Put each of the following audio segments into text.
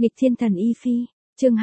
Nghịch thiên thần Y Phi, chương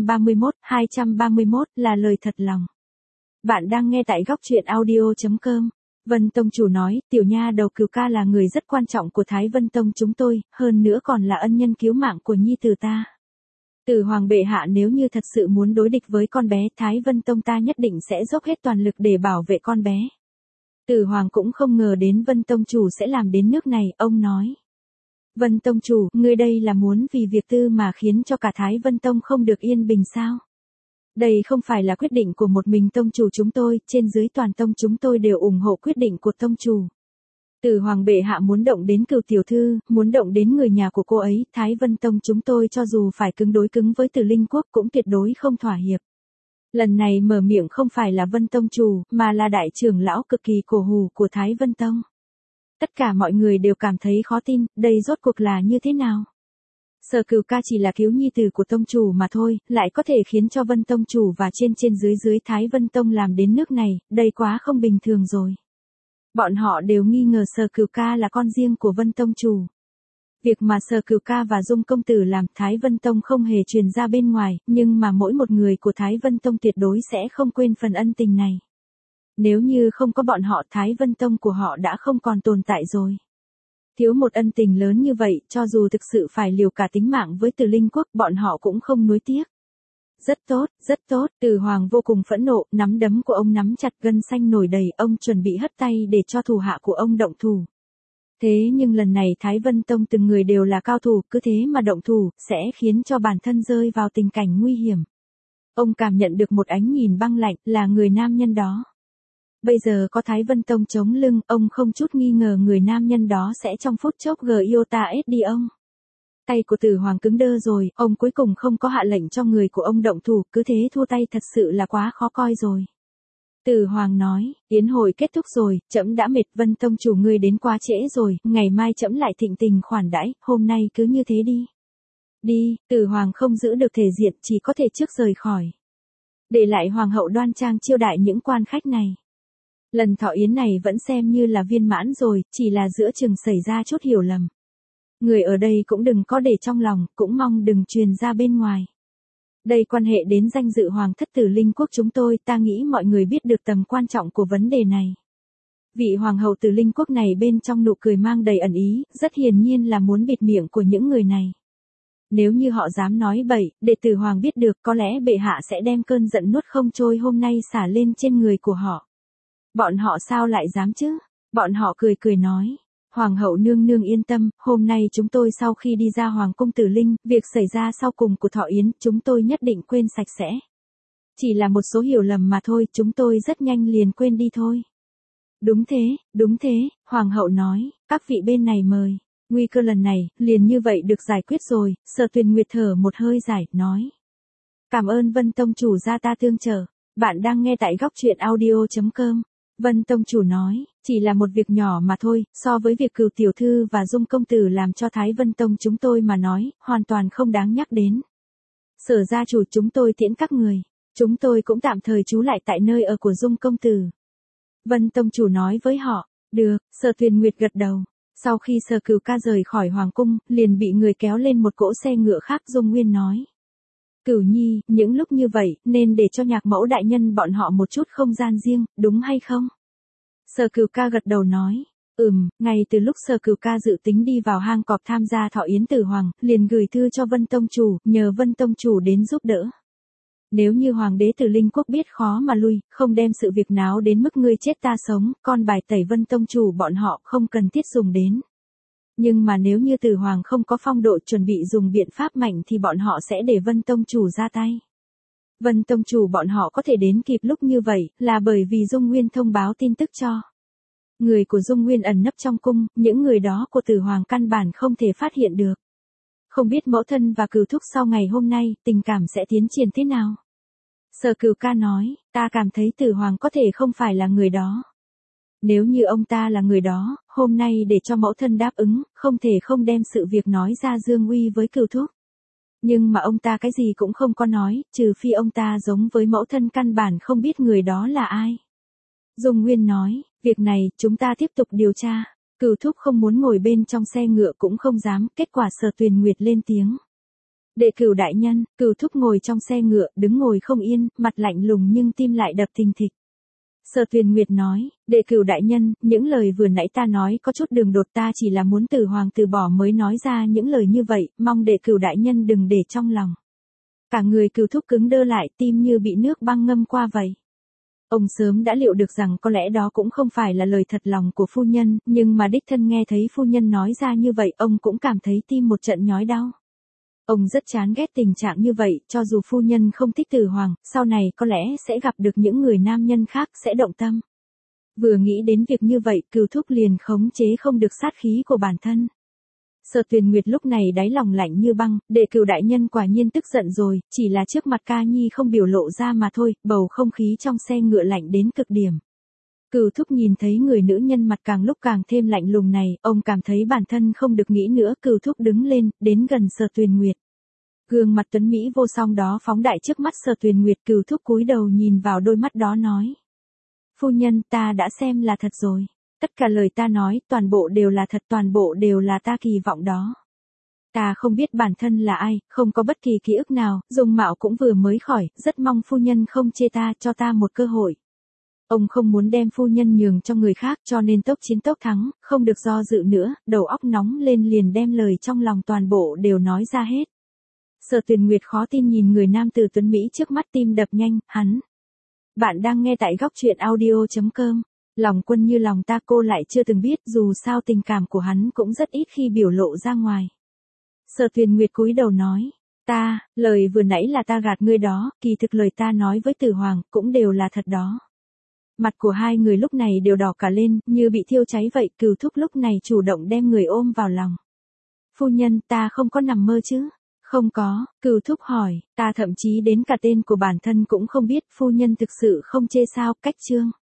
231 là lời thật lòng. Bạn đang nghe tại góc truyện audio.com. Vân Tông chủ nói, tiểu nha đầu Cửu ca là người rất quan trọng của Thái Vân Tông chúng tôi, hơn nữa còn là ân nhân cứu mạng của nhi tử ta. Tử Hoàng bệ hạ nếu như thật sự muốn đối địch với con bé, Thái Vân Tông ta nhất định sẽ dốc hết toàn lực để bảo vệ con bé. Tử Hoàng cũng không ngờ đến Vân Tông chủ sẽ làm đến nước này, ông nói. Vân Tông chủ, ngươi đây là muốn vì việc tư mà khiến cho cả Thái Vân Tông không được yên bình sao? Đây không phải là quyết định của một mình tông chủ chúng tôi, trên dưới toàn tông chúng tôi đều ủng hộ quyết định của tông chủ. Tử Hoàng bệ hạ muốn động đến Cửu tiểu thư, muốn động đến người nhà của cô ấy, Thái Vân Tông chúng tôi cho dù phải cứng đối cứng với Tử Linh Quốc cũng tuyệt đối không thỏa hiệp. Lần này mở miệng không phải là Vân Tông chủ, mà là đại trưởng lão cực kỳ cổ hủ của Thái Vân Tông. Tất cả mọi người đều cảm thấy khó tin, đây rốt cuộc là như thế nào? Sở Cửu ca chỉ là cứu nhi tử của tông chủ mà thôi, lại có thể khiến cho Vân Tông chủ và trên dưới Thái Vân Tông làm đến nước này, đây quá không bình thường rồi. Bọn họ đều nghi ngờ Sở Cửu ca là con riêng của Vân Tông chủ. Việc mà Sở Cửu ca và Dung công tử làm Thái Vân Tông không hề truyền ra bên ngoài, nhưng mà mỗi một người của Thái Vân Tông tuyệt đối sẽ không quên phần ân tình này. Nếu như không có bọn họ, Thái Vân Tông của họ đã không còn tồn tại rồi. Thiếu một ân tình lớn như vậy, cho dù thực sự phải liều cả tính mạng với Tử Linh Quốc, bọn họ cũng không nuối tiếc. Rất tốt, Tử Hoàng vô cùng phẫn nộ, nắm đấm của ông nắm chặt, gân xanh nổi đầy, ông chuẩn bị hất tay để cho thủ hạ của ông động thủ. Thế nhưng lần này Thái Vân Tông từng người đều là cao thủ, cứ thế mà động thủ, sẽ khiến cho bản thân rơi vào tình cảnh nguy hiểm. Ông cảm nhận được một ánh nhìn băng lạnh, là người nam nhân đó. Bây giờ có Thái Vân Tông chống lưng, ông không chút nghi ngờ người nam nhân đó sẽ trong phút chốc đi ông. Tay của Tử Hoàng cứng đơ rồi, ông cuối cùng không có hạ lệnh cho người của ông động thủ, cứ thế thua tay thật sự là quá khó coi rồi. Tử Hoàng nói, yến hội kết thúc rồi, trẫm đã mệt, Vân Tông chủ ngươi đến quá trễ rồi, ngày mai trẫm lại thịnh tình khoản đãi, hôm nay cứ như thế đi. Đi, Tử Hoàng không giữ được thể diện, chỉ có thể trước rời khỏi. Để lại Hoàng hậu đoan trang chiêu đại những quan khách này. Lần thọ yến này vẫn xem như là viên mãn rồi, chỉ là giữa chừng xảy ra chút hiểu lầm. Người ở đây cũng đừng có để trong lòng, cũng mong đừng truyền ra bên ngoài. Đây quan hệ đến danh dự Hoàng thất Tử Linh Quốc chúng tôi, ta nghĩ mọi người biết được tầm quan trọng của vấn đề này. Vị Hoàng hậu Tử Linh Quốc này bên trong nụ cười mang đầy ẩn ý, rất hiển nhiên là muốn bịt miệng của những người này. Nếu như họ dám nói bậy, để Tử Hoàng biết được, có lẽ bệ hạ sẽ đem cơn giận nuốt không trôi hôm nay xả lên trên người của họ. Bọn họ sao lại dám chứ? Bọn họ cười nói. Hoàng hậu nương nương yên tâm, hôm nay chúng tôi sau khi đi ra Hoàng cung Tử Linh, việc xảy ra sau cùng của thọ yến, chúng tôi nhất định quên sạch sẽ. Chỉ là một số hiểu lầm mà thôi, chúng tôi rất nhanh liền quên đi thôi. Đúng thế, Hoàng hậu nói, các vị bên này mời. Nguy cơ lần này, liền như vậy được giải quyết rồi, Sở Tuyền Nguyệt thở một hơi dài, nói. Cảm ơn Vân Tông chủ ra ta tương trợ. Bạn đang nghe tại góc truyện audio.com. Vân Tông chủ nói, chỉ là một việc nhỏ mà thôi, so với việc Cửu tiểu thư và Dung công tử làm cho Thái Vân Tông chúng tôi mà nói, hoàn toàn không đáng nhắc đến. Sở gia chủ chúng tôi tiễn các người, chúng tôi cũng tạm thời trú lại tại nơi ở của Dung công tử. Vân Tông chủ nói với họ, được, Sở Tuyền Nguyệt gật đầu. Sau khi Sở Cửu ca rời khỏi Hoàng cung, liền bị người kéo lên một cỗ xe ngựa khác. Dung Nguyên nói. Cửu nhi, những lúc như vậy, nên để cho nhạc mẫu đại nhân bọn họ một chút không gian riêng, đúng hay không? Sở Cửu ca gật đầu nói, ngay từ lúc Sở Cửu ca dự tính đi vào hang cọp tham gia thọ yến Tử Hoàng, liền gửi thư cho Vân Tông chủ, nhờ Vân Tông chủ đến giúp đỡ. Nếu như Hoàng đế Tử Linh Quốc biết khó mà lui, không đem sự việc náo đến mức ngươi chết ta sống, con bài tẩy Vân Tông chủ bọn họ không cần thiết dùng đến. Nhưng mà nếu như Tử Hoàng không có phong độ chuẩn bị dùng biện pháp mạnh thì bọn họ sẽ để Vân Tông chủ ra tay. Vân Tông chủ bọn họ có thể đến kịp lúc như vậy, là bởi vì Dung Nguyên thông báo tin tức cho. Người của Dung Nguyên ẩn nấp trong cung, những người đó của Tử Hoàng căn bản không thể phát hiện được. Không biết mẫu thân và Cửu thúc sau ngày hôm nay, tình cảm sẽ tiến triển thế nào? Sở Cửu ca nói, ta cảm thấy Tử Hoàng có thể không phải là người đó. Nếu như ông ta là người đó, hôm nay để cho mẫu thân đáp ứng, không thể không đem sự việc nói ra dương uy với Cửu thúc. Nhưng mà ông ta cái gì cũng không có nói, trừ phi ông ta giống với mẫu thân căn bản không biết người đó là ai. Dung Nguyên nói, việc này, chúng ta tiếp tục điều tra. Cửu thúc không muốn ngồi bên trong xe ngựa cũng không dám, kết quả Sở Tuyền Nguyệt lên tiếng. Đệ Cửu đại nhân. Cửu Thúc ngồi trong xe ngựa, đứng ngồi không yên, mặt lạnh lùng nhưng tim lại đập thình thịch. Sở Tuyền Nguyệt nói, Đệ Cửu đại nhân, những lời vừa nãy ta nói có chút đường đột, ta chỉ là muốn Tử Hoàng từ bỏ mới nói ra những lời như vậy, mong Đệ Cửu đại nhân đừng để trong lòng. Cả người Cửu Thúc cứng đơ lại, tim như bị nước băng ngâm qua vậy. Ông sớm đã liệu được rằng có lẽ đó cũng không phải là lời thật lòng của phu nhân, nhưng mà đích thân nghe thấy phu nhân nói ra như vậy, ông cũng cảm thấy tim một trận nhói đau. Ông rất chán ghét tình trạng như vậy, cho dù phu nhân không thích Tử Hoàng, sau này có lẽ sẽ gặp được những người nam nhân khác sẽ động tâm. Vừa nghĩ đến việc như vậy, Cửu Thúc liền khống chế không được sát khí của bản thân. Sở Tuyền Nguyệt lúc này đáy lòng lạnh như băng, Đệ Cửu đại nhân quả nhiên tức giận rồi, chỉ là trước mặt ca nhi không biểu lộ ra mà thôi, bầu không khí trong xe ngựa lạnh đến cực điểm. Cửu Thúc nhìn thấy người nữ nhân mặt càng lúc càng thêm lạnh lùng này, ông cảm thấy bản thân không được nghĩ nữa, Cửu Thúc đứng lên, đến gần Sở Tuyền Nguyệt. Gương mặt tuấn mỹ vô song đó phóng đại trước mắt Sở Tuyền Nguyệt, Cửu Thúc cúi đầu nhìn vào đôi mắt đó nói. Phu nhân, ta đã xem là thật rồi. Tất cả lời ta nói, toàn bộ đều là thật, toàn bộ đều là ta kỳ vọng đó. Ta không biết bản thân là ai, không có bất kỳ ký ức nào, dung mạo cũng vừa mới khỏi, rất mong phu nhân không chê ta, cho ta một cơ hội. Ông không muốn đem phu nhân nhường cho người khác, cho nên tốc chiến tốc thắng, không được do dự nữa, đầu óc nóng lên liền đem lời trong lòng toàn bộ đều nói ra hết. Sở Tuyền Nguyệt khó tin nhìn người nam tử tuấn Mỹ trước mắt, tim đập nhanh, hắn. Bạn đang nghe tại góc truyện audio.com. Lòng quân như lòng ta, cô lại chưa từng biết, dù sao tình cảm của hắn cũng rất ít khi biểu lộ ra ngoài. Sở Tuyền Nguyệt cúi đầu nói, lời vừa nãy là ta gạt ngươi đó, kỳ thực lời ta nói với Tử Hoàng cũng đều là thật đó. Mặt của hai người lúc này đều đỏ cả lên, như bị thiêu cháy vậy, Cửu Thúc lúc này chủ động đem người ôm vào lòng. Phu nhân, ta không có nằm mơ chứ? Không có, Cửu Thúc hỏi, ta thậm chí đến cả tên của bản thân cũng không biết, phu nhân thực sự không chê sao, cách chương.